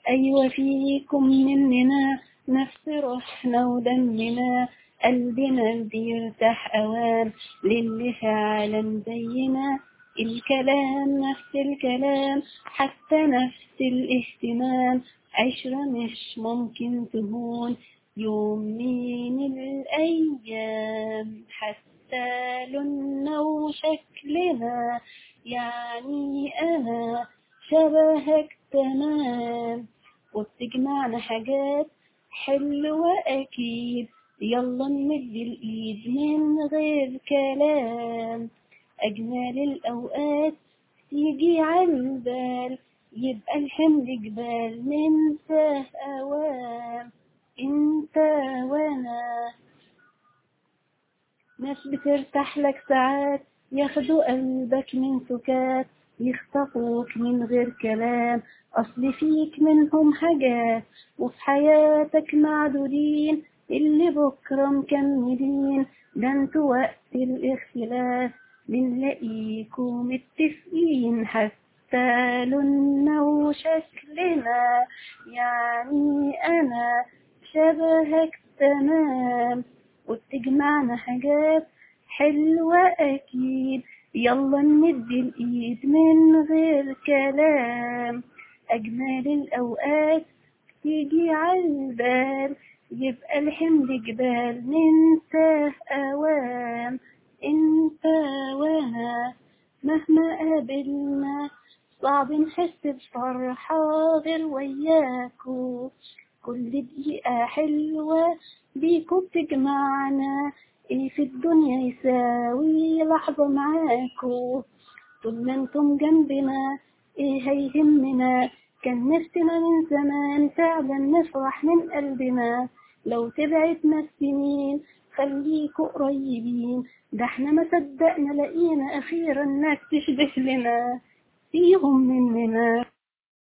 أيوة فيكم مننا نفس روحنا ودمنا، قلبنا بيرتاح أوام للي فعلا زينا. الكلام نفس الكلام حتى نفس الاهتمام، عشرة مش ممكن تهون يوم من الأيام. حتى لوننا وشكلنا يعني أنا شبهك تمام، وبتجمعنا حاجات حلوة أكيد. يلا نمد الإيد من غير كلام، أجمل الأوقات يجي عالبال، يبقى الحمل جبال ننساه أوام. انت وانا ناس بترتاح لك ساعات، ياخدوا قلبك من سكات، يخطفوك من غير كلام. أصل فيك منهم حاجات وفي حياتك معدودين، اللي بكرة مكملين. ده انتوا وقت الاختلاف بنلاقيكوا متفقين، حتى لوننا وشكلنا يعني أنا شبهك تمام، وبتجمعنا حاجات حلوة أكيد. يلا نمد الإيد من غير كلام، أجمل الأوقات تيجي عالبال، يبقى الحمل جبال ننساه أوام. انت وانا مهما قابلنا صعب نحس بفرحة غير وياكو، كل دقيقة حلوة بيكو بتجمعنا. ايه في الدنيا يساوي لحظة معاكو؟ طول ما انتم جنبنا ايه هيهمنا؟ كان نفسنا من زمان فعلا نفرح من قلبنا، لو تبعدنا السنين خليكوا قريبين. ده احنا ما صدقنا لقينا اخيرا ناس تشبه لنا فيهم مننا.